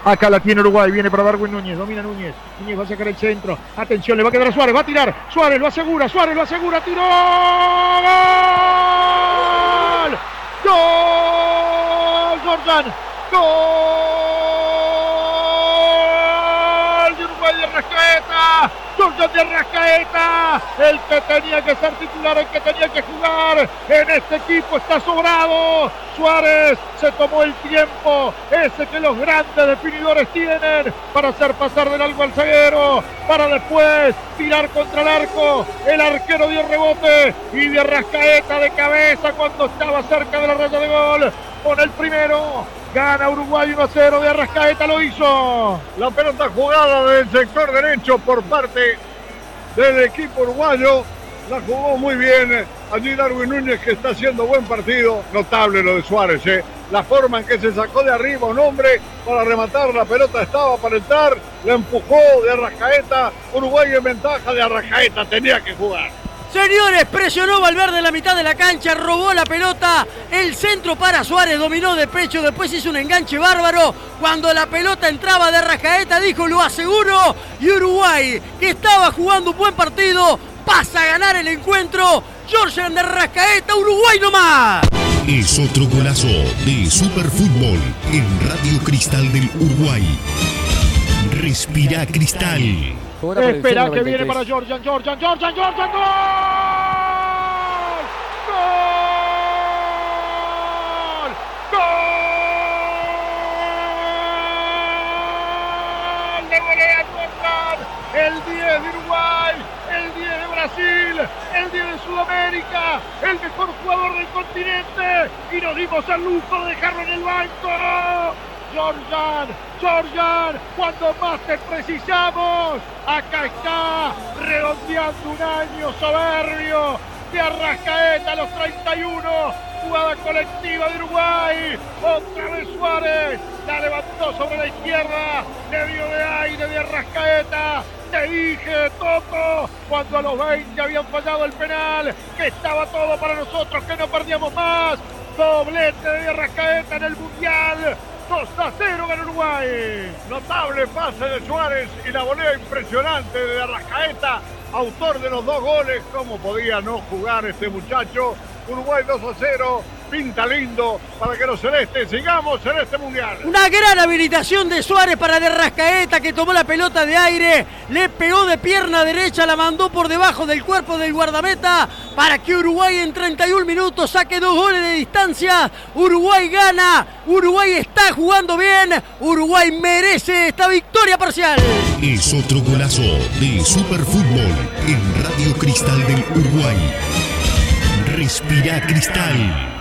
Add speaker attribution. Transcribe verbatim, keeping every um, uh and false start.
Speaker 1: Acá la tiene Uruguay, viene para Darwin Núñez, domina Núñez. Núñez va a sacar el centro. Atención, le va a quedar a Suárez, va a tirar. Suárez lo asegura, Suárez lo asegura, tiró. ¡Gol! ¡Gol! Jordan. ¡Gol! De Uruguay de Arrascaeta. Jordan de Arrascaeta, el que tenía que ser titular, el que tenía que jugar en este equipo, está sobrado. Suárez se tomó el tiempo, ese que los grandes definidores tienen, para hacer pasar del algo al zaguero, para después tirar contra el arco. El arquero dio rebote y de Arrascaeta de cabeza cuando estaba cerca de la raya de gol. Con el primero, gana Uruguay uno a cero, de Arrascaeta lo hizo.
Speaker 2: La pelota jugada del sector derecho por parte del equipo uruguayo. La jugó muy bien allí Darwin Núñez, que está haciendo buen partido. Notable lo de Suárez, ¿eh? La forma en que se sacó de arriba un hombre para rematar, la pelota estaba para entrar, la empujó de Arrascaeta. Uruguay en ventaja, de Arrascaeta tenía que jugar.
Speaker 3: Señores, presionó Valverde en la mitad de la cancha, robó la pelota, el centro para Suárez, dominó de pecho, después hizo un enganche bárbaro. Cuando la pelota entraba de Arrascaeta dijo lo aseguro, y Uruguay, que estaba jugando un buen partido, pasa a ganar el encuentro. Jordan de Arrascaeta, Uruguay nomás.
Speaker 4: Es otro golazo de Superfútbol en Radio Cristal del Uruguay. Respira Cristal.
Speaker 1: Espera que viene para Jordan, Jordan, Jordan, Jordan, gol. Gol. Gol. Le golea Jordan. El diez de Uruguay, el diez de Brasil, el diez de Sudamérica, el mejor jugador del continente. Y nos dimos al lujo de dejarlo en el banco. Jordan, Jordan, cuando más te precisamos, acá está, redondeando un año soberbio de Arrascaeta a los treinta y uno, jugada colectiva de Uruguay, otra vez Suárez, la levantó sobre la izquierda, le dio de aire de Arrascaeta. Te dije, Toto, cuando a los veinte habían fallado el penal, que estaba todo para nosotros, que no perdíamos más. Doblete de Arrascaeta en el Mundial. dos a cero gana Uruguay.
Speaker 2: Notable pase de Suárez y la volea impresionante de Arrascaeta, autor de los dos goles. ¿Cómo podía no jugar este muchacho? Uruguay dos a cero, pinta lindo para que los celestes sigamos en este mundial.
Speaker 3: Una gran habilitación de Suárez para de Arrascaeta, que tomó la pelota de aire, le pegó de pierna derecha, la mandó por debajo del cuerpo del guardameta para que Uruguay en treinta y un minutos saque dos goles de distancia. Uruguay gana, Uruguay está jugando bien, Uruguay merece esta victoria parcial.
Speaker 4: Es otro golazo de Superfútbol en Radio Cristal del Uruguay. Respira Cristal.